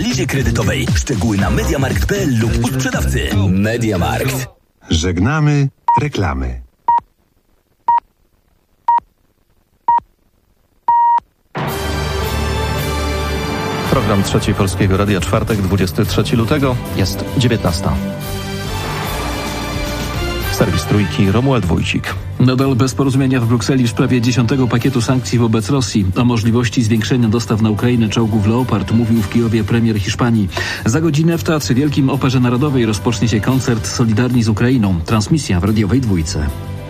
analizie kredytowej. Szczegóły na mediamarkt.pl lub u sprzedawcy. Mediamarkt. Żegnamy reklamy. Program Trzeciej Polskiego Radia, czwartek, 23 lutego, jest 19. Serwis Trójki, Romuald Wójcik. Nadal bez porozumienia w Brukseli w sprawie 10. pakietu sankcji wobec Rosji. O możliwości zwiększenia dostaw na Ukrainę czołgów Leopard mówił w Kijowie premier Hiszpanii. Za godzinę w Teatrze Wielkim Operze Narodowej rozpocznie się koncert Solidarni z Ukrainą. Transmisja w radiowej Dwójce.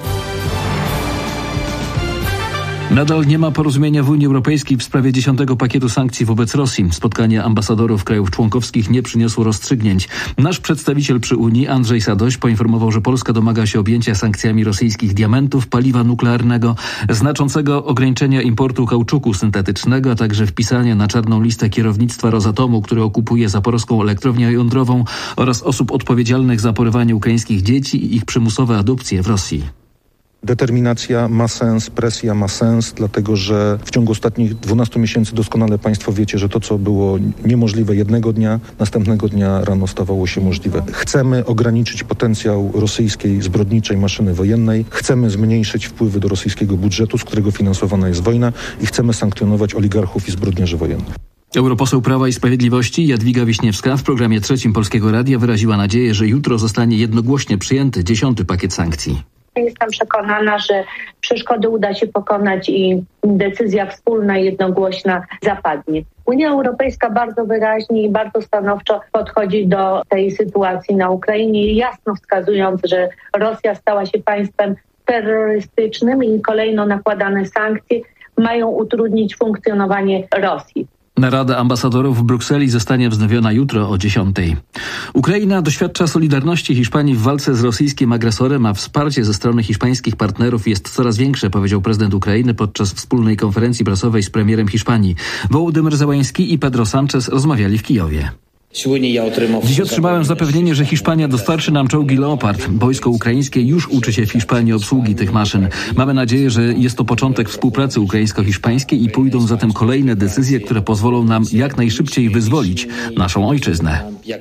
Nadal nie ma porozumienia w Unii Europejskiej w sprawie 10. pakietu sankcji wobec Rosji. Spotkanie ambasadorów krajów członkowskich nie przyniosło rozstrzygnięć. Nasz przedstawiciel przy Unii, Andrzej Sadoś, poinformował, że Polska domaga się objęcia sankcjami rosyjskich diamentów, paliwa nuklearnego, znaczącego ograniczenia importu kauczuku syntetycznego, a także wpisania na czarną listę kierownictwa Rosatomu, które okupuje zaporowską elektrownię jądrową, oraz osób odpowiedzialnych za porywanie ukraińskich dzieci i ich przymusowe adopcje w Rosji. Determinacja ma sens, presja ma sens, dlatego że w ciągu ostatnich 12 miesięcy doskonale Państwo wiecie, że to, co było niemożliwe jednego dnia, następnego dnia rano stawało się możliwe. Chcemy ograniczyć potencjał rosyjskiej zbrodniczej maszyny wojennej, chcemy zmniejszyć wpływy do rosyjskiego budżetu, z którego finansowana jest wojna, i chcemy sankcjonować oligarchów i zbrodniarzy wojennych. Europoseł Prawa i Sprawiedliwości Jadwiga Wiśniewska w programie Trzecim Polskiego Radia wyraziła nadzieję, że jutro zostanie jednogłośnie przyjęty 10. pakiet sankcji. Jestem przekonana, że przeszkody uda się pokonać i decyzja wspólna i jednogłośna zapadnie. Unia Europejska bardzo wyraźnie i bardzo stanowczo podchodzi do tej sytuacji na Ukrainie, jasno wskazując, że Rosja stała się państwem terrorystycznym i kolejno nakładane sankcje mają utrudnić funkcjonowanie Rosji. Narada ambasadorów w Brukseli zostanie wznowiona jutro o 10. Ukraina doświadcza solidarności Hiszpanii w walce z rosyjskim agresorem, a wsparcie ze strony hiszpańskich partnerów jest coraz większe, powiedział prezydent Ukrainy podczas wspólnej konferencji prasowej z premierem Hiszpanii. Wołodymyr Zełański i Pedro Sánchez rozmawiali w Kijowie. Dziś otrzymałem zapewnienie, że Hiszpania dostarczy nam czołgi Leopard. Wojsko ukraińskie już uczy się w Hiszpanii obsługi tych maszyn. Mamy nadzieję, że jest to początek współpracy ukraińsko-hiszpańskiej i pójdą zatem kolejne decyzje, które pozwolą nam jak najszybciej wyzwolić naszą ojczyznę.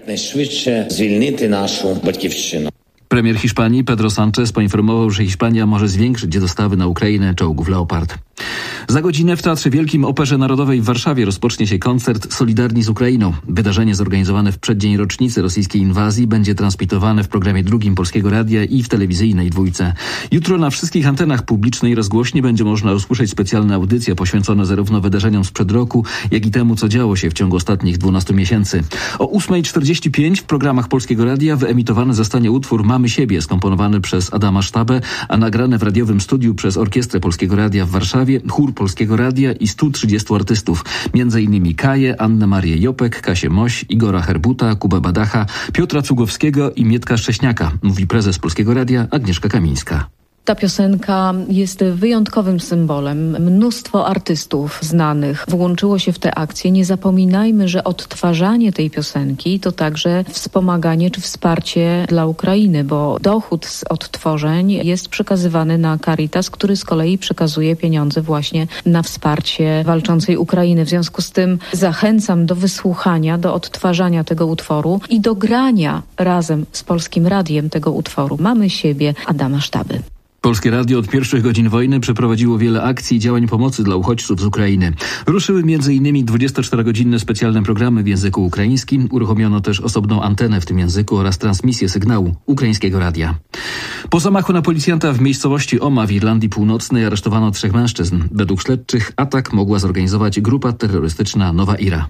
Premier Hiszpanii Pedro Sánchez poinformował, że Hiszpania może zwiększyć dostawy na Ukrainę czołgów Leopard. Za godzinę w Teatrze Wielkim Operze Narodowej w Warszawie rozpocznie się koncert Solidarni z Ukrainą. Wydarzenie zorganizowane w przeddzień rocznicy rosyjskiej inwazji będzie transmitowane w programie Drugim Polskiego Radia i w telewizyjnej Dwójce. Jutro na wszystkich antenach publicznej rozgłośni będzie można usłyszeć specjalne audycje poświęcone zarówno wydarzeniom sprzed roku, jak i temu, co działo się w ciągu ostatnich 12 miesięcy. O 8:45 w programach Polskiego Radia wyemitowany zostanie utwór Mamy siebie, skomponowany przez Adama Sztabę, a nagrany w radiowym studiu przez Orkiestrę Polskiego Radia w Warszawie, chór Polskiego Radia i 130 artystów, m.in. Kaję, Annę Marię Jopek, Kasię Moś, Igora Herbuta, Kubę Badacha, Piotra Cugowskiego i Mietka Szcześniaka, mówi prezes Polskiego Radia Agnieszka Kamińska. Ta piosenka jest wyjątkowym symbolem. Mnóstwo artystów znanych włączyło się w tę akcję. Nie zapominajmy, że odtwarzanie tej piosenki to także wspomaganie czy wsparcie dla Ukrainy, bo dochód z odtworzeń jest przekazywany na Caritas, który z kolei przekazuje pieniądze właśnie na wsparcie walczącej Ukrainy. W związku z tym zachęcam do wysłuchania, do odtwarzania tego utworu i do grania razem z Polskim Radiem tego utworu Mamy siebie Adama Sztaby. Polskie Radio od pierwszych godzin wojny przeprowadziło wiele akcji i działań pomocy dla uchodźców z Ukrainy. Ruszyły m.in. 24-godzinne specjalne programy w języku ukraińskim. Uruchomiono też osobną antenę w tym języku oraz transmisję sygnału ukraińskiego radia. Po zamachu na policjanta w miejscowości Oma w Irlandii Północnej aresztowano 3 mężczyzn. Według śledczych atak mogła zorganizować grupa terrorystyczna Nowa Ira.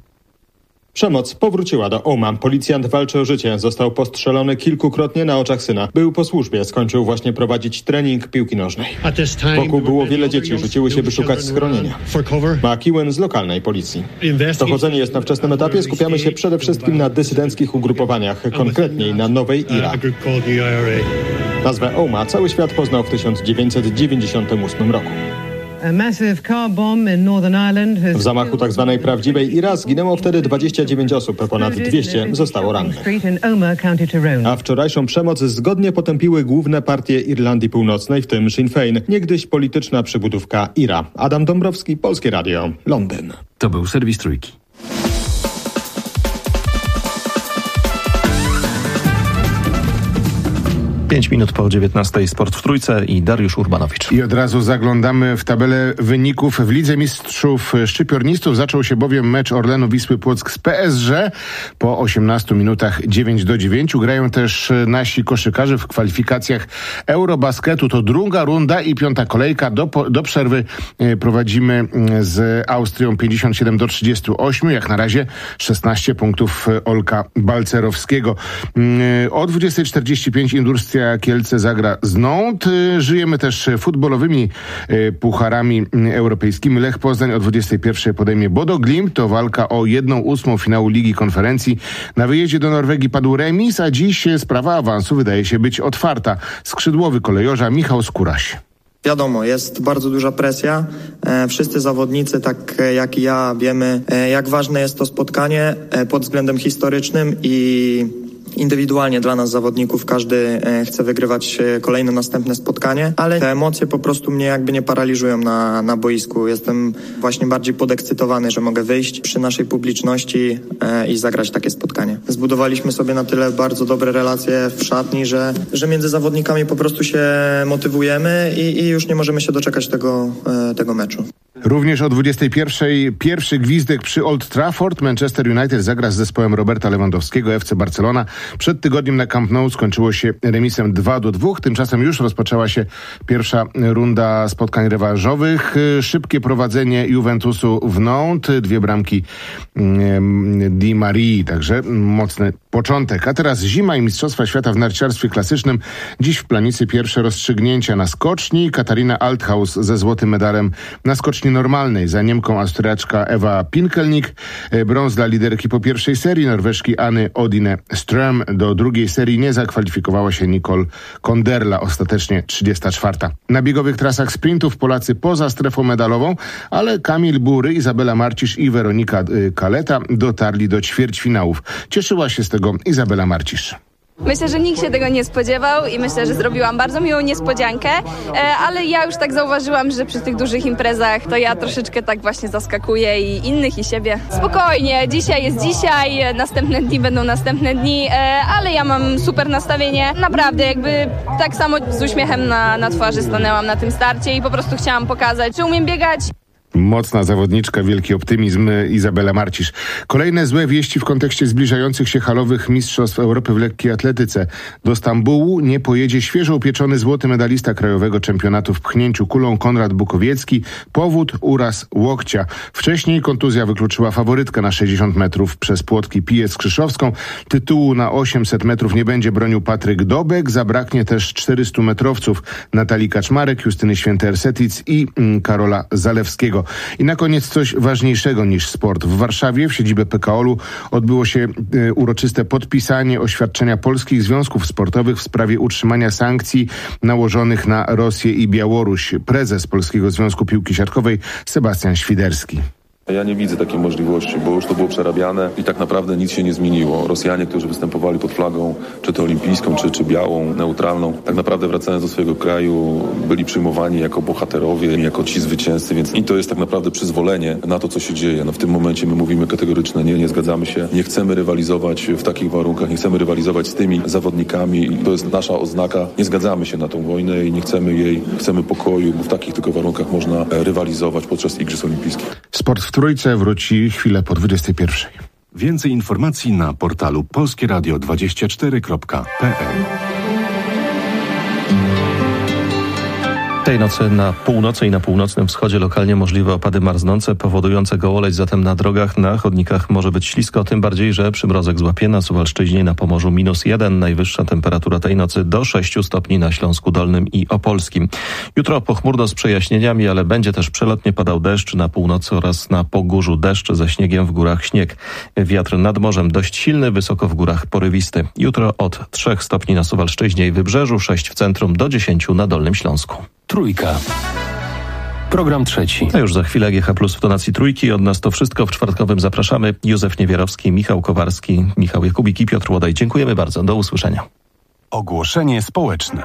Przemoc powróciła do Oma. Policjant walczy o życie. Został postrzelony kilkukrotnie na oczach syna. Był po służbie. Skończył właśnie prowadzić trening piłki nożnej. Wokół było wiele dzieci. Rzuciły się, by szukać schronienia. McEwen z lokalnej policji. Dochodzenie jest na wczesnym etapie. Skupiamy się przede wszystkim na dysydenckich ugrupowaniach, konkretniej na Nowej IRA. Nazwę Oma cały świat poznał w 1998 roku. W zamachu tzw. prawdziwej IRA zginęło wtedy 29 osób, ponad 200 zostało rannych. A wczorajszą przemoc zgodnie potępiły główne partie Irlandii Północnej, w tym Sinn Féin, niegdyś polityczna przybudówka IRA. Adam Dąbrowski, Polskie Radio, Londyn. To był serwis Trójki. 5 minut po 19:00 Sport w Trójce i Dariusz Urbanowicz. I od razu zaglądamy w tabelę wyników. W Lidze Mistrzów Szczypiornistów zaczął się bowiem mecz Orlenu Wisły Płock z PSG. Po 18 minutach 9-9. Grają też nasi koszykarze w kwalifikacjach Eurobasketu. To druga runda i piąta kolejka. Do przerwy prowadzimy z Austrią 57-38. Jak na razie 16 punktów Olka Balcerowskiego. O 20:45 Industria Kielce zagra z Nantes. Żyjemy też futbolowymi pucharami europejskimi. Lech Poznań o 21:00 podejmie Bodo Glimt. To walka o 1/8 finału Ligi Konferencji. Na wyjeździe do Norwegii padł remis, a dziś sprawa awansu wydaje się być otwarta. Skrzydłowy kolejorza Michał Skóraś. Wiadomo, jest bardzo duża presja. Wszyscy zawodnicy, tak jak i ja, wiemy, jak ważne jest to spotkanie pod względem historycznym i indywidualnie dla nas zawodników. Każdy chce wygrywać kolejne następne spotkanie, ale te emocje po prostu mnie jakby nie paraliżują na boisku. Jestem właśnie bardziej podekscytowany, że mogę wyjść przy naszej publiczności i zagrać takie spotkanie. Zbudowaliśmy sobie na tyle bardzo dobre relacje w szatni, że między zawodnikami po prostu się motywujemy i już nie możemy się doczekać tego meczu. Również o 21:00 pierwszy gwizdek przy Old Trafford. Manchester United zagra z zespołem Roberta Lewandowskiego, FC Barcelona. Przed tygodniem na Camp Nou skończyło się remisem 2-2. Tymczasem już rozpoczęła się pierwsza runda spotkań rewanżowych. Szybkie prowadzenie Juventusu w Nantes. 2 bramki Di Marii, także mocny początek. A teraz zima i Mistrzostwa Świata w narciarstwie klasycznym. Dziś w Planicy pierwsze rozstrzygnięcia na skoczni. Katarina Althaus ze złotym medalem na skoczni normalnej. Za Niemką Austriaczka Ewa Pinkelnik. Brąz dla liderki po pierwszej serii, Norweżki Anny Odine Ström. Do drugiej serii nie zakwalifikowała się Nicole Konderla, ostatecznie 34. Na biegowych trasach sprintów Polacy poza strefą medalową, ale Kamil Bury, Izabela Marcisz i Weronika Kaleta dotarli do ćwierćfinałów. Cieszyła się z tego Izabela Marcisz. Myślę, że nikt się tego nie spodziewał i myślę, że zrobiłam bardzo miłą niespodziankę, ale ja już tak zauważyłam, że przy tych dużych imprezach to ja troszeczkę tak właśnie zaskakuję i innych i siebie. Spokojnie, dzisiaj jest dzisiaj, następne dni będą następne dni, ale ja mam super nastawienie. Naprawdę jakby tak samo z uśmiechem na twarzy stanęłam na tym starcie i po prostu chciałam pokazać, że umiem biegać. Mocna zawodniczka, wielki optymizm, Izabela Marcisz. Kolejne złe wieści w kontekście zbliżających się halowych mistrzostw Europy w lekkiej atletyce. Do Stambułu nie pojedzie świeżo upieczony złoty medalista krajowego czempionatu w pchnięciu kulą Konrad Bukowiecki. Powód uraz łokcia. Wcześniej kontuzja wykluczyła faworytkę na 60 metrów przez płotki Piję Skrzyszowską. Tytułu na 800 metrów nie będzie bronił Patryk Dobek. Zabraknie też 400 metrowców Natalii Kaczmarek, Justyny Święty-Ersetic i Karola Zalewskiego. I na koniec coś ważniejszego niż sport. W Warszawie, w siedzibie PKOL-u odbyło się uroczyste podpisanie oświadczenia polskich związków sportowych w sprawie utrzymania sankcji nałożonych na Rosję i Białoruś. Prezes Polskiego Związku Piłki Siatkowej Sebastian Świderski. Ja nie widzę takiej możliwości, bo już to było przerabiane i tak naprawdę nic się nie zmieniło. Rosjanie, którzy występowali pod flagą, czy to olimpijską, czy białą, neutralną, tak naprawdę wracając do swojego kraju, byli przyjmowani jako bohaterowie, jako ci zwycięzcy, więc i to jest tak naprawdę przyzwolenie na to, co się dzieje. No w tym momencie my mówimy kategoryczne nie zgadzamy się, nie chcemy rywalizować w takich warunkach, nie chcemy rywalizować z tymi zawodnikami i to jest nasza oznaka. Nie zgadzamy się na tą wojnę i nie chcemy jej, chcemy pokoju, bo w takich tylko warunkach można rywalizować podczas Igrzysk Olimpijskich. Sport w Trójce wróci chwilę po 21:00. Więcej informacji na portalu polskieradio24.pl. Tej nocy na północy i na północnym wschodzie lokalnie możliwe opady marznące, powodujące gołoleć, zatem na drogach, na chodnikach może być ślisko, tym bardziej, że przymrozek złapie na Suwalszczyźnie, na Pomorzu -1, najwyższa temperatura tej nocy do 6 stopni na Śląsku Dolnym i Opolskim. Jutro pochmurno z przejaśnieniami, ale będzie też przelotnie padał deszcz na północy oraz na Pogórzu, deszcz ze śniegiem, w górach śnieg. Wiatr nad morzem dość silny, wysoko w górach porywisty. Jutro od 3 stopni na Suwalszczyźnie i Wybrzeżu, 6 w centrum, do 10 na Dolnym Śląsku. Trójka. Program trzeci. A już za chwilę GH Plus w tonacji trójki. Od nas to wszystko. W czwartkowym zapraszamy Józef Niewierowski, Michał Kowarski, Michał Jakubik i Piotr Łodaj. Dziękujemy bardzo. Do usłyszenia. Ogłoszenie społeczne.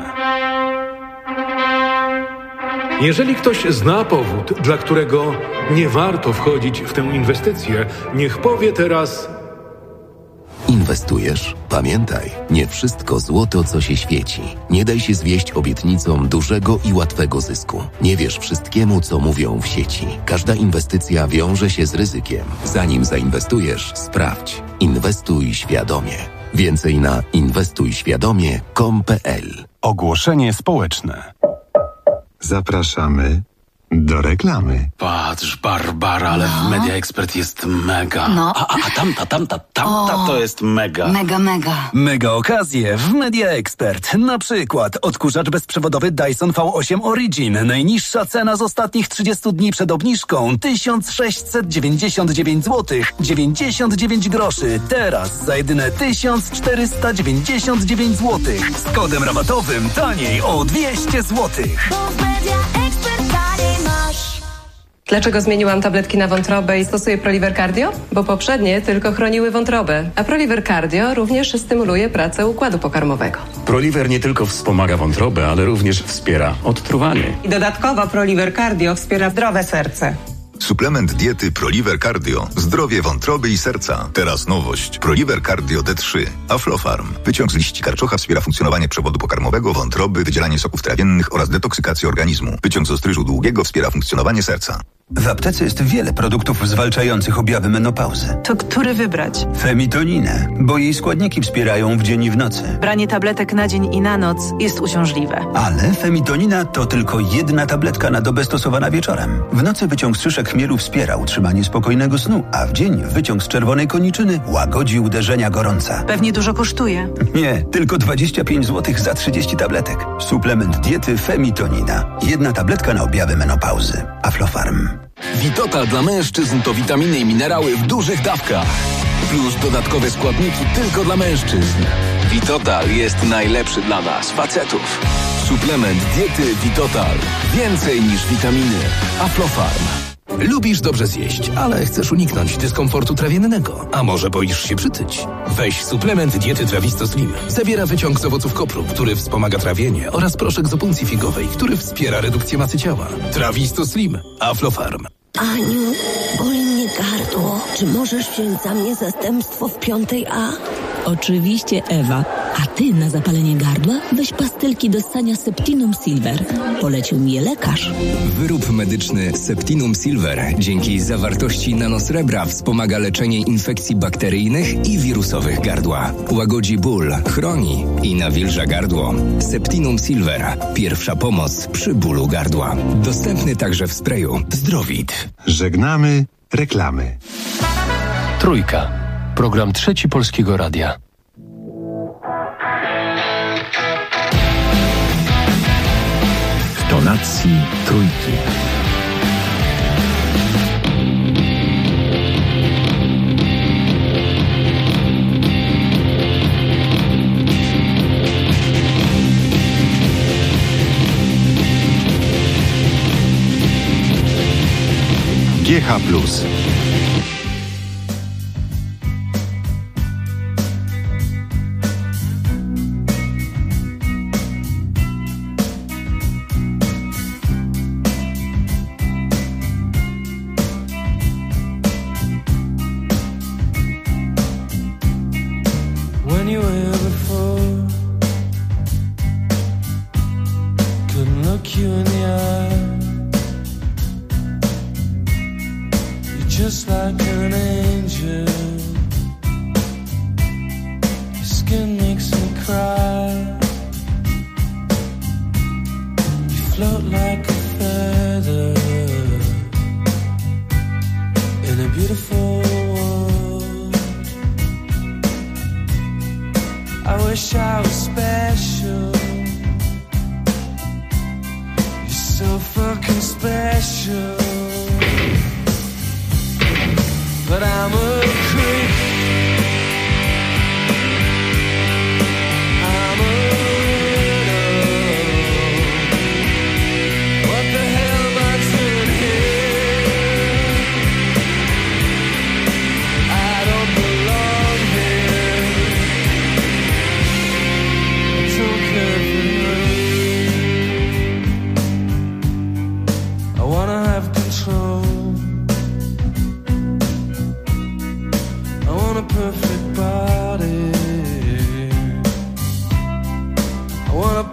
Jeżeli ktoś zna powód, dla którego nie warto wchodzić w tę inwestycję, niech powie teraz... Inwestujesz? Pamiętaj, nie wszystko złoto, co się świeci. Nie daj się zwieść obietnicom dużego i łatwego zysku. Nie wierz wszystkiemu, co mówią w sieci. Każda inwestycja wiąże się z ryzykiem. Zanim zainwestujesz, sprawdź. Inwestuj świadomie. Więcej na inwestujświadomie.com.pl. Ogłoszenie społeczne. Zapraszamy do reklamy. Patrz, Barbara, ale w Media Expert jest mega. No. A tamta to jest mega. Mega. Mega okazje w Media Expert. Na przykład odkurzacz bezprzewodowy Dyson V8 Origin. Najniższa cena z ostatnich 30 dni przed obniżką 1699 zł 99 groszy. Teraz za jedyne 1499 zł. Z kodem rabatowym taniej o 200 zł. Dlaczego zmieniłam tabletki na wątrobę i stosuję Proliver Cardio? Bo poprzednie tylko chroniły wątrobę, a Proliver Cardio również stymuluje pracę układu pokarmowego. Proliver nie tylko wspomaga wątrobę, ale również wspiera odtruwanie. I dodatkowo Proliver Cardio wspiera zdrowe serce. Suplement diety Proliver Cardio. Zdrowie wątroby i serca. Teraz nowość. Proliver Cardio D3. Aflofarm. Wyciąg z liści karczocha wspiera funkcjonowanie przewodu pokarmowego, wątroby, wydzielanie soków trawiennych oraz detoksykację organizmu. Wyciąg z ostryżu długiego wspiera funkcjonowanie serca. W aptece jest wiele produktów zwalczających objawy menopauzy. To który wybrać? Femitoninę, bo jej składniki wspierają w dzień i w nocy. Branie tabletek na dzień i na noc jest uciążliwe. Ale femitonina to tylko jedna tabletka na dobę stosowana wieczorem. W nocy wyciąg z szyszek chmielu wspiera utrzymanie spokojnego snu, a w dzień wyciąg z czerwonej koniczyny łagodzi uderzenia gorąca. Pewnie dużo kosztuje. Nie, tylko 25 zł za 30 tabletek. Suplement diety Femitonina. Jedna tabletka na objawy menopauzy. Aflofarm. Vitotal dla mężczyzn to witaminy i minerały w dużych dawkach. Plus dodatkowe składniki tylko dla mężczyzn. Vitotal jest najlepszy dla nas, facetów. Suplement diety Vitotal. Więcej niż witaminy. Aflofarm. Lubisz dobrze zjeść, ale chcesz uniknąć dyskomfortu trawiennego. A może boisz się przytyć? Weź suplement diety Trawisto Slim. Zawiera wyciąg z owoców kopru, który wspomaga trawienie, oraz proszek z opuncji figowej, który wspiera redukcję masy ciała. Trawisto Slim. Aflofarm. Aniu, boli mnie gardło. Czy możesz wziąć za mnie zastępstwo w 5A? Oczywiście, Ewa. A ty na zapalenie gardła weź pastylki do ssania Septinum Silver. Polecił mi je lekarz. Wyrób medyczny Septinum Silver dzięki zawartości nanosrebra wspomaga leczenie infekcji bakteryjnych i wirusowych gardła. Łagodzi ból, chroni i nawilża gardło. Septinum Silver. Pierwsza pomoc przy bólu gardła. Dostępny także w sprayu Zdrowit. Żegnamy reklamy. Trójka. Program Trzeci Polskiego Radia. W tonacji trójki. GH+.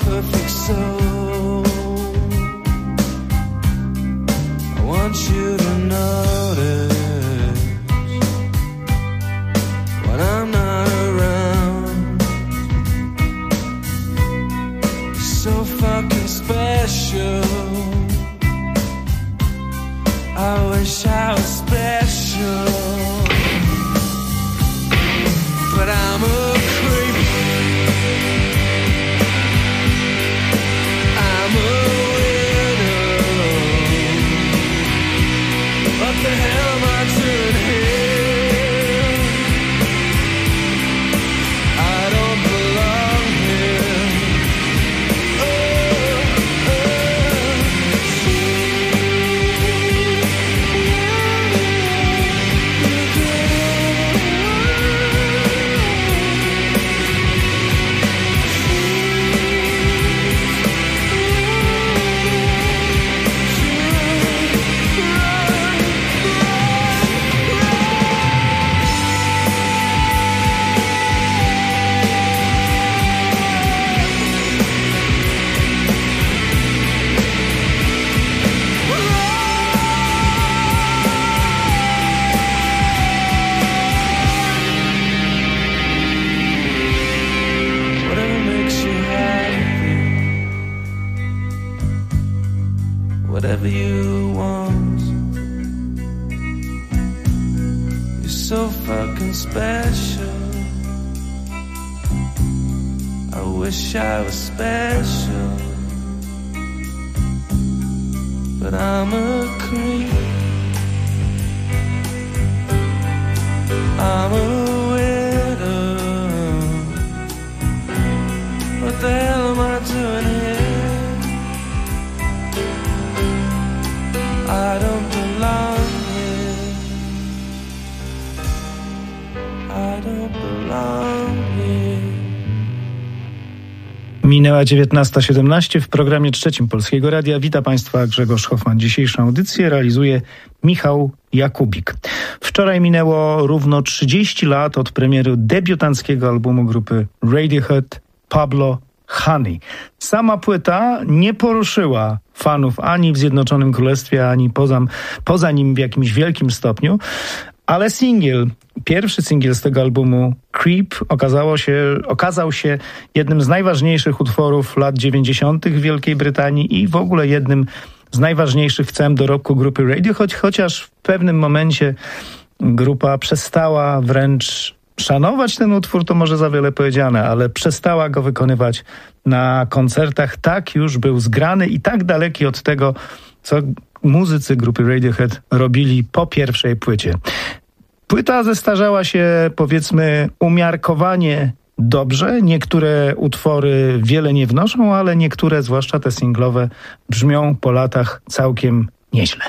perfect soul. I want you to notice when I'm not around. You're so fucking special. I wish I was special, but I'm a creep. I'm a widow. What the hell am I doing here? I don't belong here. Whatever you want. You're so fucking special. I wish I was special, but I'm a creep. I'm a widow. What the hell am I doing here? I don't belong here. I don't belong here. Minęła 19:17 w programie trzecim Polskiego Radia. Witam Państwa, Grzegorz Hoffman. Dzisiejszą audycję realizuje Michał Jakubik. Wczoraj minęło równo 30 lat od premiery debiutanckiego albumu grupy Radiohead Pablo Honey. Sama płyta nie poruszyła fanów ani w Zjednoczonym Królestwie, ani poza nim w jakimś wielkim stopniu, ale pierwszy singiel z tego albumu, Creep, okazał się jednym z najważniejszych utworów lat 90. w Wielkiej Brytanii i w ogóle jednym z najważniejszych w całym dorobku grupy Radiohead, chociaż w pewnym momencie grupa przestała wręcz szanować ten utwór, to może za wiele powiedziane, ale przestała go wykonywać na koncertach. Tak już był zgrany i tak daleki od tego, co muzycy grupy Radiohead robili po pierwszej płycie. Płyta zestarzała się, powiedzmy, umiarkowanie dobrze. Niektóre utwory wiele nie wnoszą, ale niektóre, zwłaszcza te singlowe, brzmią po latach całkiem nieźle.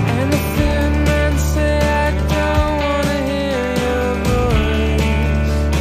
And the thin man said, I don't wanna hear your voice.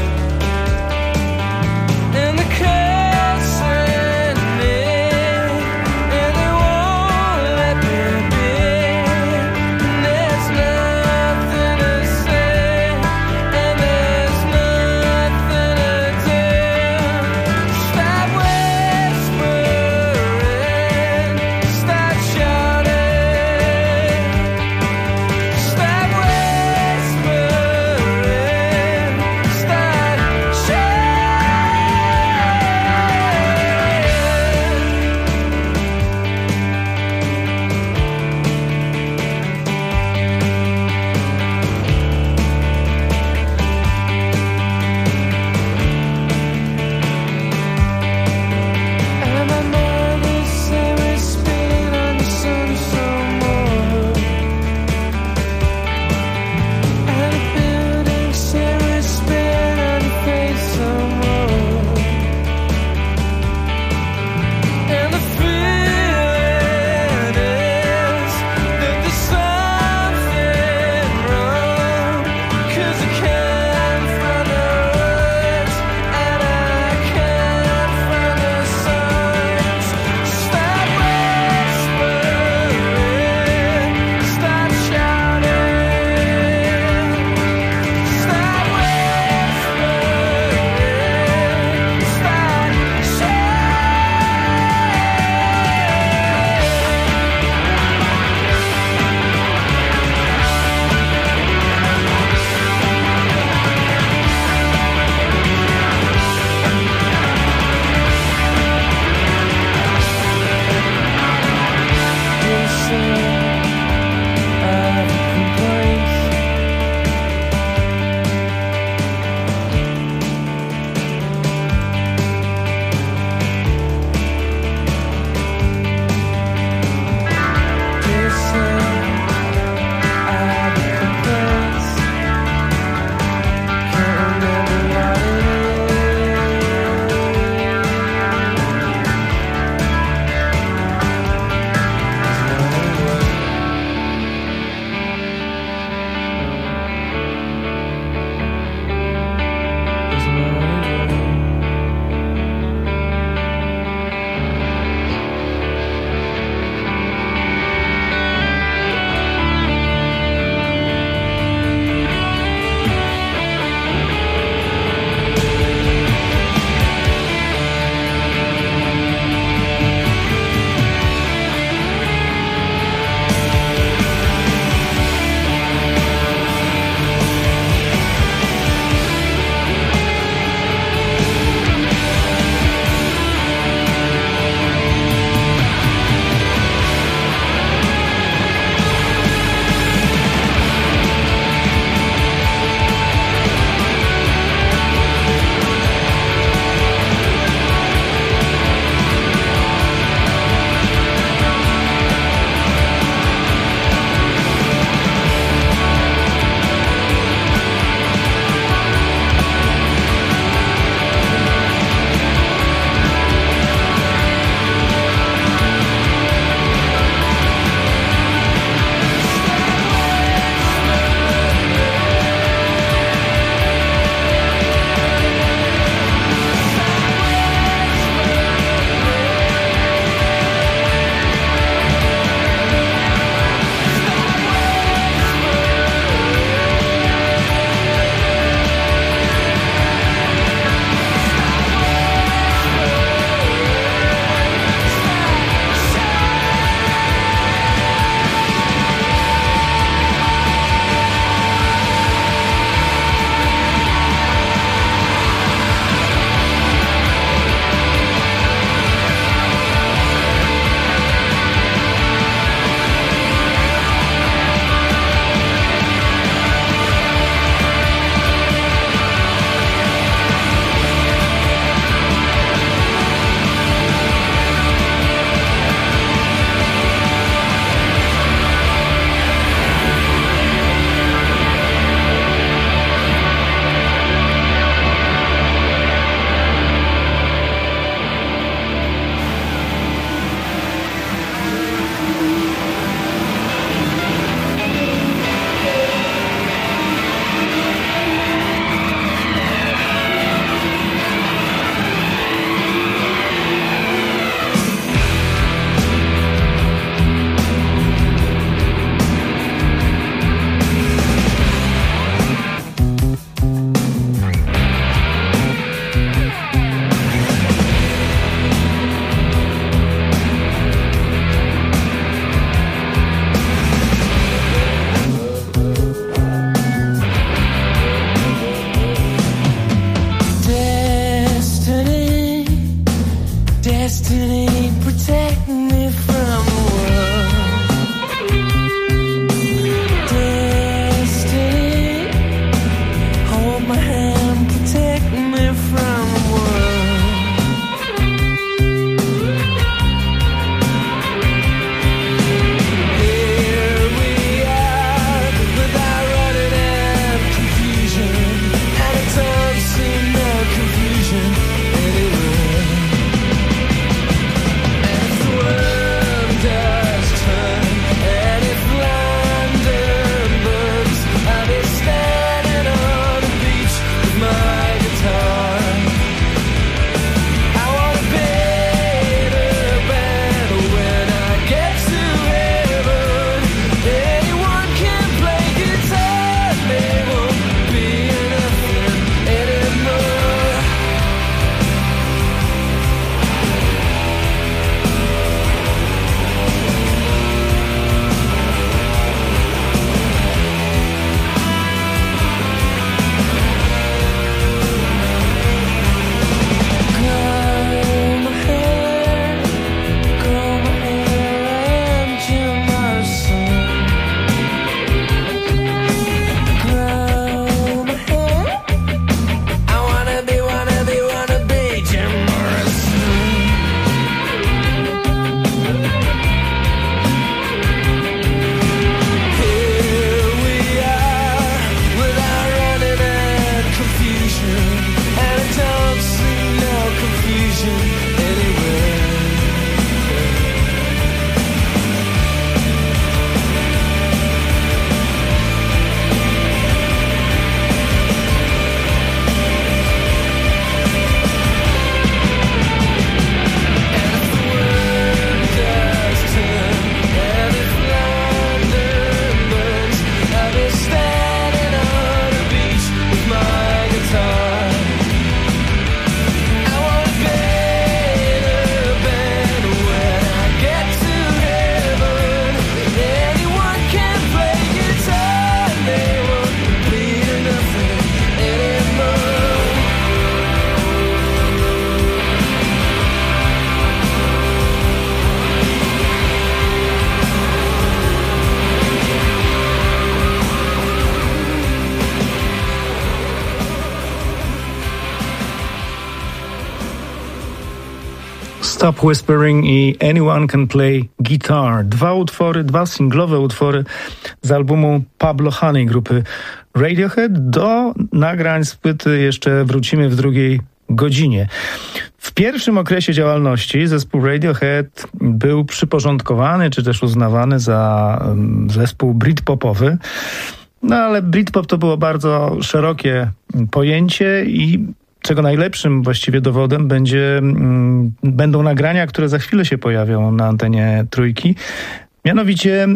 Stop Whispering i Anyone Can Play Guitar. Dwa singlowe utwory z albumu Pablo Honey grupy Radiohead. Do nagrań z płyty jeszcze wrócimy w drugiej godzinie. W pierwszym okresie działalności zespół Radiohead był przyporządkowany, czy też uznawany za zespół britpopowy. No ale Britpop to było bardzo szerokie pojęcie i czego najlepszym właściwie dowodem będą nagrania, które za chwilę się pojawią na antenie Trójki. Mianowicie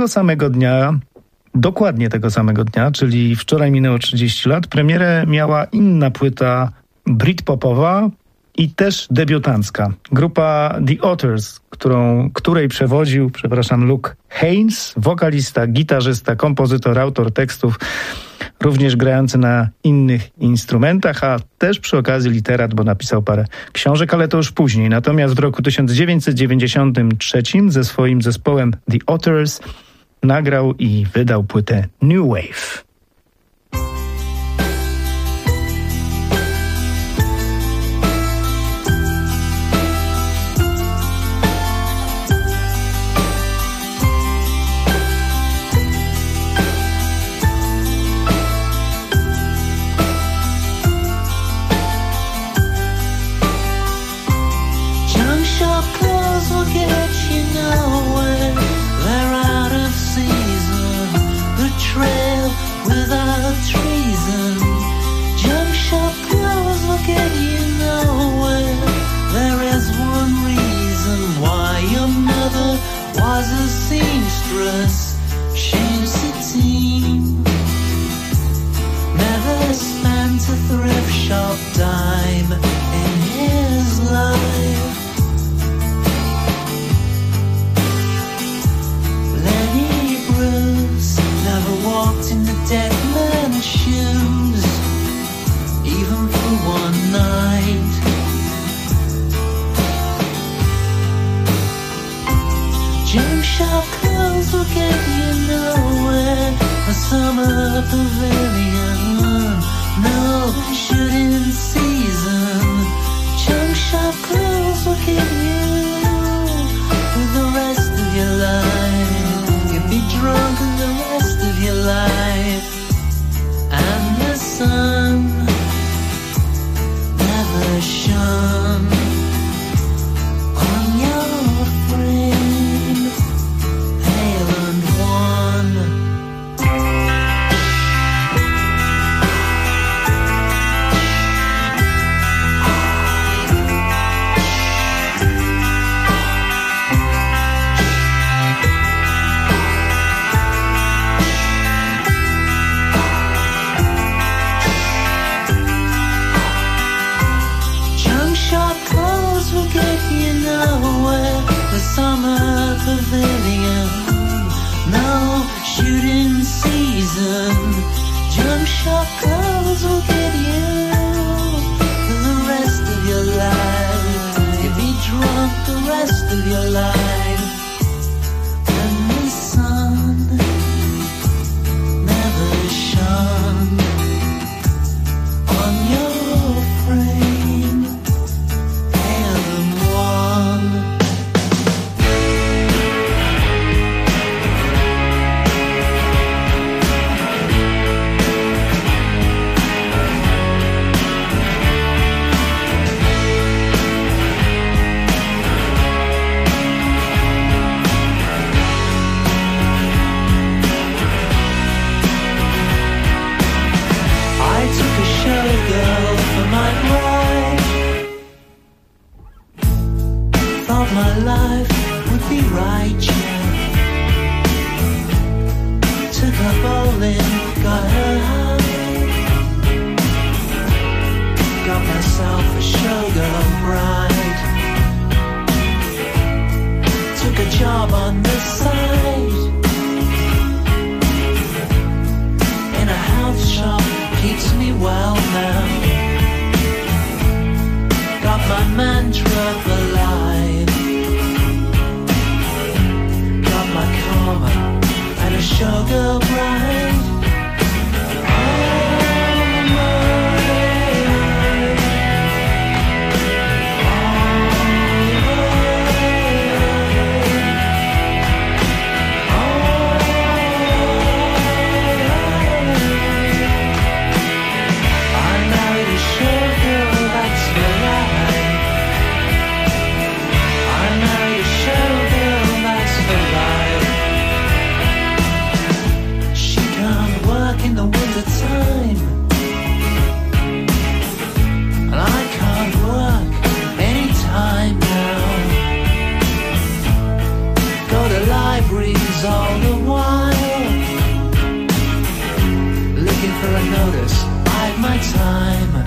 dokładnie tego samego dnia, czyli wczoraj minęło 30 lat, premierę miała inna płyta britpopowa i też debiutancka. Grupa The Otters, której przewodził, Luke Haynes, wokalista, gitarzysta, kompozytor, autor tekstów, również grający na innych instrumentach, a też przy okazji literat, bo napisał parę książek, ale to już później. Natomiast w roku 1993 ze swoim zespołem The Otters nagrał i wydał płytę New Wave. Oh, I breeze all the while, looking for a notice, bide my time.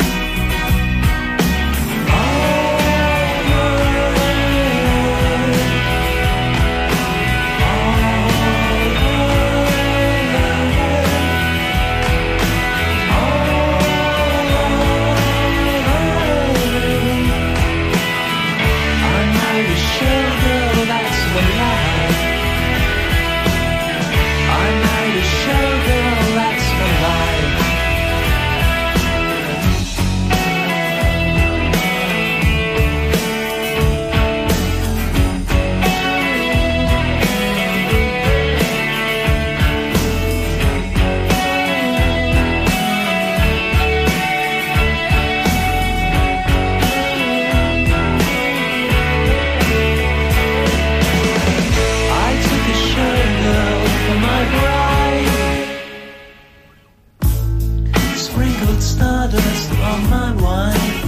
Stardust on my wine,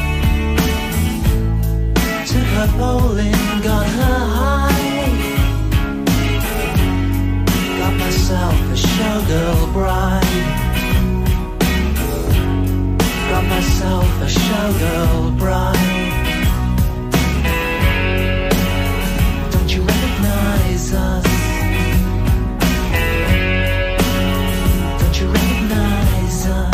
took her bowling, got her high, got myself a showgirl bride, got myself a showgirl bride. Don't you recognize us? Don't you recognize us?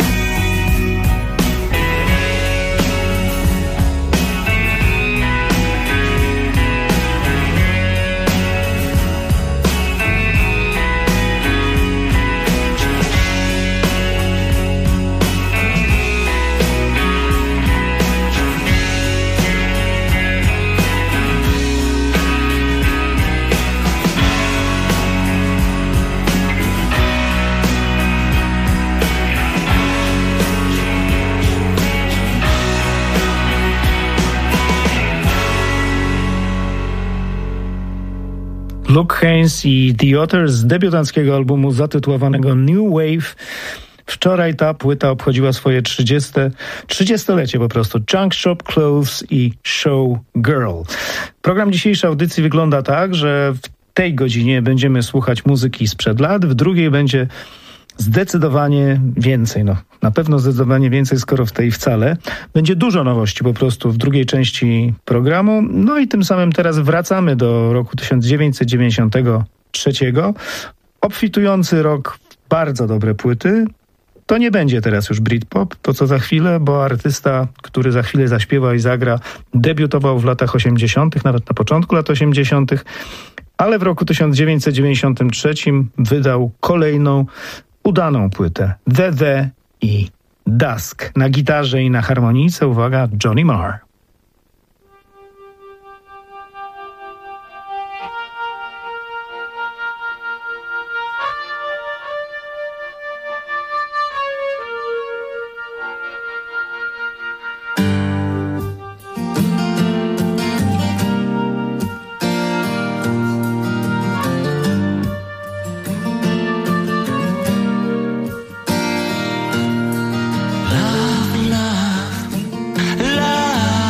Luke Haines i The Otters z debiutanckiego albumu zatytułowanego New Wave. Wczoraj ta płyta obchodziła swoje 30-lecie po prostu. Junk Shop Clothes i Show Girl. Program dzisiejszej audycji wygląda tak, że w tej godzinie będziemy słuchać muzyki sprzed lat, w drugiej będzie zdecydowanie więcej, na pewno zdecydowanie więcej, skoro w tej wcale. Będzie dużo nowości po prostu w drugiej części programu. No i tym samym teraz wracamy do roku 1993. Obfitujący rok w bardzo dobre płyty. To nie będzie teraz już Britpop, to co za chwilę, bo artysta, który za chwilę zaśpiewa i zagra, debiutował w latach 80., nawet na początku lat 80., ale w roku 1993 wydał kolejną udaną płytę The i Dusk. Na gitarze i na harmonijce, uwaga, Johnny Marr. Love,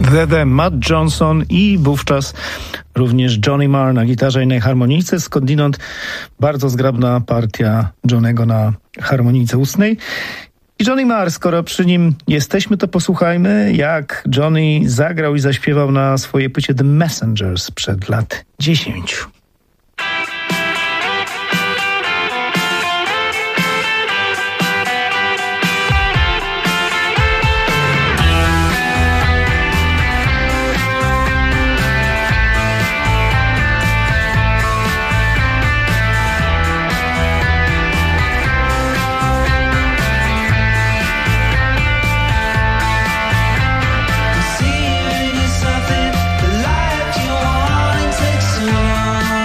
The Matt Johnson i wówczas również Johnny Marr na gitarze i na harmonijce. Skądinąd bardzo zgrabna partia Johnnego na harmonijce ustnej. I Johnny Marr, skoro przy nim jesteśmy, to posłuchajmy, jak Johnny zagrał i zaśpiewał na swojej płycie The Messengers przed lat 10. Something, the life you want, it takes so long.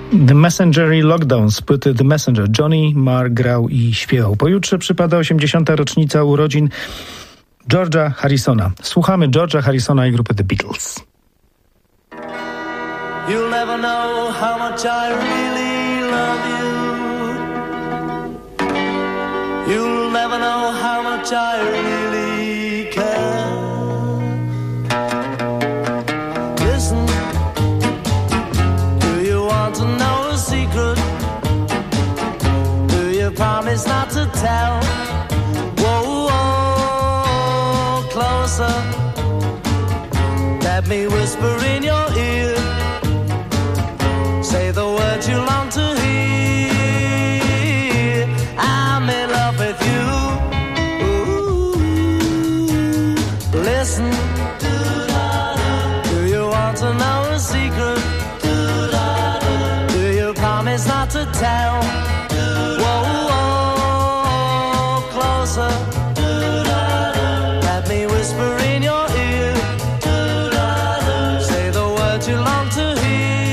The Messenger i Lockdown z płyty The Messenger. Johnny Marr grał i śpiewał. Pojutrze przypada 80. rocznica urodzin George'a Harrisona. Słuchamy George'a Harrisona i grupy The Beatles. You'll never know how much I really love you. You'll never know how much I really care. Listen, do you want to know a secret? Do you promise not to tell? Whoa, whoa, closer. Let me whisper in your ear. Say the words you long to hear. I'm in love with you. Ooh. Listen. Do you want to know a secret? Do you promise not to tell? Whoa, whoa, closer. Let me whisper in your ear. Say the words you long to hear.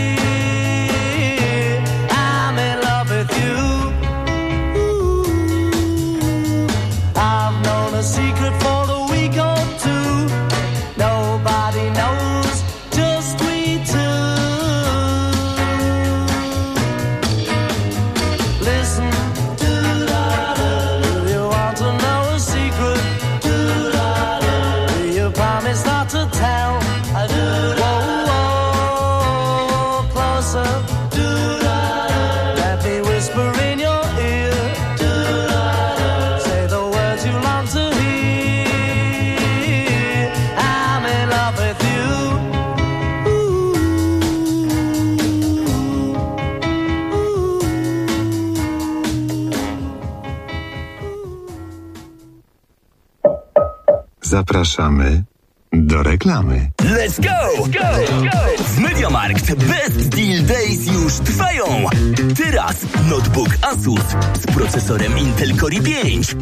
Zapraszamy do reklamy. Let's go! W MediaMarkt Best Deal Days już trwają. Teraz notebook Asus z procesorem Intel Core i5.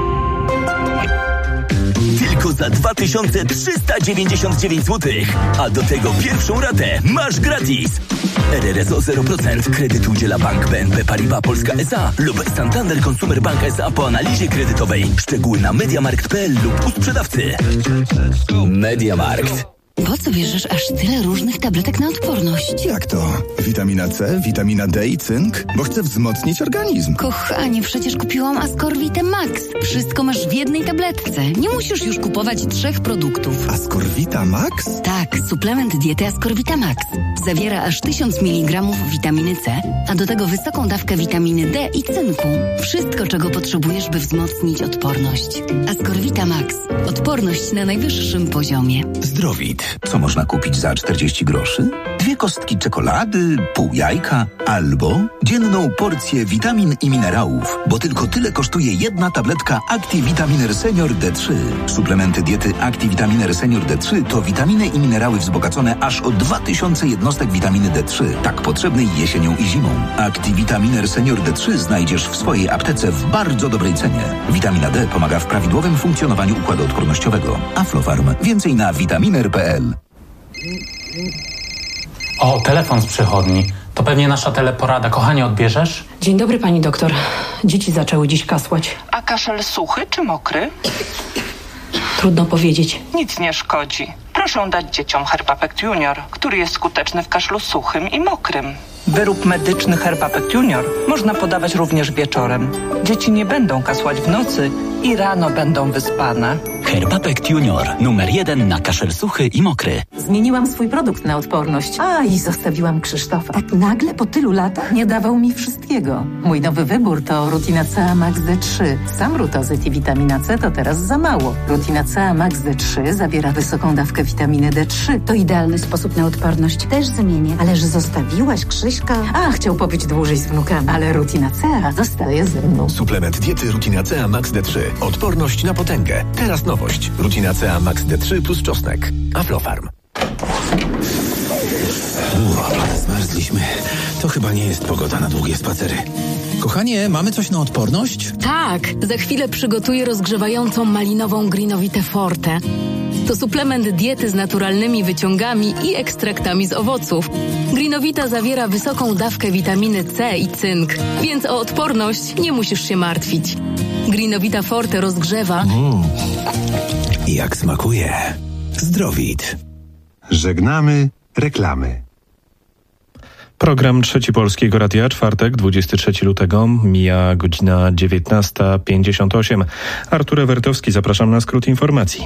Tylko za 2399 zł. A do tego pierwszą ratę masz gratis. RRSO 0%. Kredyt udziela Bank BNP Paribas Polska S.A. lub Santander Consumer Bank S.A. po analizie kredytowej. Szczegóły na mediamarkt.pl lub u sprzedawcy. MediaMarkt. Po co bierzesz aż tyle różnych tabletek na odporność? Jak to? Witamina C, witamina D i cynk? Bo chcę wzmocnić organizm. Kochanie, przecież kupiłam Ascorvitę Max. Wszystko masz w jednej tabletce. Nie musisz już kupować 3 produktów. Ascorvita Max? Tak, suplement diety Ascorvita Max. Zawiera aż 1000 mg witaminy C, a do tego wysoką dawkę witaminy D i cynku. Wszystko, czego potrzebujesz, by wzmocnić odporność. Ascorvita Max. Odporność na najwyższym poziomie. Zdrowit. Co można kupić za 40 groszy? 2 kostki czekolady, pół jajka albo dzienną porcję witamin i minerałów, bo tylko tyle kosztuje jedna tabletka ActiVitaminer Senior D3. Suplementy diety ActiVitaminer Senior D3 to witaminy i minerały wzbogacone aż o 2000 jednostek witaminy D3, tak potrzebnej jesienią i zimą. ActiVitaminer Senior D3 znajdziesz w swojej aptece w bardzo dobrej cenie. Witamina D pomaga w prawidłowym funkcjonowaniu układu odpornościowego. Aflofarm. Więcej na vitaminer.pl. O, telefon z przychodni. To pewnie nasza teleporada. Kochanie, odbierzesz? Dzień dobry, pani doktor. Dzieci zaczęły dziś kasłać. A kaszel suchy czy mokry? Trudno powiedzieć. Nic nie szkodzi. Proszę dać dzieciom Herbapect Junior, który jest skuteczny w kaszlu suchym i mokrym. Wyrób medyczny Herbapect Junior można podawać również wieczorem. Dzieci nie będą kasłać w nocy i rano będą wyspane. Herbapect Junior. Numer 1 na kaszel suchy i mokry. Zmieniłam swój produkt na odporność. I zostawiłam Krzysztofa. Tak nagle po tylu latach nie dawał mi wszystkiego. Mój nowy wybór to Rutina C Max D3. Sam Rutozyt i witamina C to teraz za mało. Rutina C Max D3 zawiera wysoką dawkę witaminy D3. To idealny sposób na odporność. Też zmienię. Ależ zostawiłaś Krzyśka? Chciał pobyć dłużej z wnukami. Ale Rutina C zostaje ze mną. Suplement diety Rutina C Max D3. Odporność na potęgę. Teraz nowość. Rutina C Max D3 plus czosnek. Aflofarm. Zmarzliśmy. To chyba nie jest pogoda na długie spacery. Kochanie, mamy coś na odporność? Tak, za chwilę przygotuję rozgrzewającą malinową Greenowitę Forte. To suplement diety z naturalnymi wyciągami i ekstraktami z owoców. Greenowita zawiera wysoką dawkę witaminy C i cynk, więc o odporność nie musisz się martwić. Greenowita Forte rozgrzewa... Jak smakuje. Zdrowit. Żegnamy reklamy. Program Trzeci Polskiego Radia, czwartek, 23 lutego, mija godzina 19:58. Artur Ewertowski, zapraszam na skrót informacji.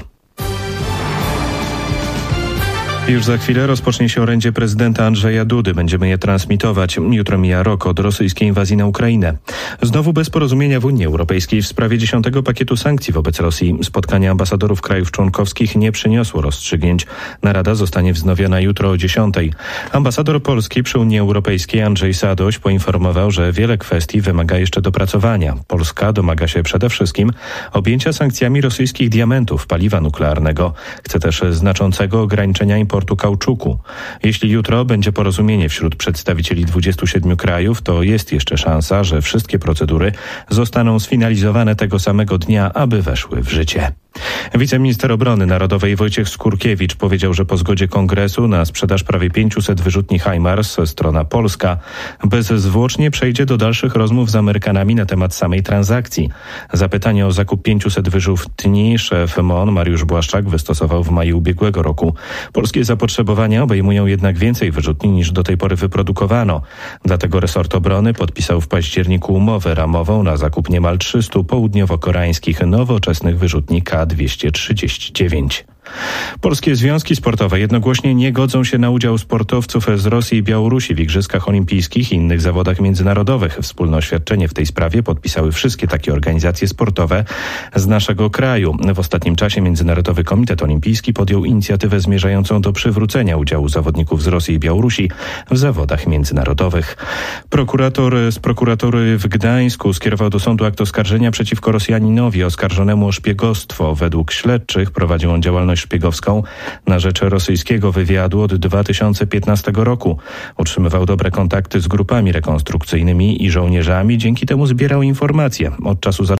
Już za chwilę rozpocznie się orędzie prezydenta Andrzeja Dudy. Będziemy je transmitować. Jutro mija rok od rosyjskiej inwazji na Ukrainę. Znowu bez porozumienia w Unii Europejskiej w sprawie 10. pakietu sankcji wobec Rosji. Spotkanie ambasadorów krajów członkowskich nie przyniosło rozstrzygnięć. Narada zostanie wznowiona jutro o 10. Ambasador Polski przy Unii Europejskiej Andrzej Sadoś poinformował, że wiele kwestii wymaga jeszcze dopracowania. Polska domaga się przede wszystkim objęcia sankcjami rosyjskich diamentów, paliwa nuklearnego. Chce też znaczącego ograniczenia importu kauczuku. Jeśli jutro będzie porozumienie wśród przedstawicieli 27 krajów, to jest jeszcze szansa, że wszystkie procedury zostaną sfinalizowane tego samego dnia, aby weszły w życie. Wiceminister Obrony Narodowej Wojciech Skurkiewicz powiedział, że po zgodzie Kongresu na sprzedaż prawie 500 wyrzutni HIMARS strona polska bezzwłocznie przejdzie do dalszych rozmów z Amerykanami na temat samej transakcji. Zapytanie o zakup 500 wyrzutni szef MON Mariusz Błaszczak wystosował w maju ubiegłego roku. Polskie zapotrzebowania obejmują jednak więcej wyrzutni niż do tej pory wyprodukowano. Dlatego resort obrony podpisał w październiku umowę ramową na zakup niemal 300 południowo-koreańskich nowoczesnych wyrzutni K-239. Polskie związki sportowe jednogłośnie nie godzą się na udział sportowców z Rosji i Białorusi w Igrzyskach Olimpijskich i innych zawodach międzynarodowych. Wspólne oświadczenie w tej sprawie podpisały wszystkie takie organizacje sportowe z naszego kraju. W ostatnim czasie Międzynarodowy Komitet Olimpijski podjął inicjatywę zmierzającą do przywrócenia udziału zawodników z Rosji i Białorusi w zawodach międzynarodowych. Prokurator z prokuratury w Gdańsku skierował do sądu akt oskarżenia przeciwko Rosjaninowi oskarżonemu o szpiegostwo. Według śledczych prowadził on działalność szpiegowską na rzecz rosyjskiego wywiadu od 2015 roku. Utrzymywał dobre kontakty z grupami rekonstrukcyjnymi i żołnierzami, dzięki temu zbierał informacje. Od czasu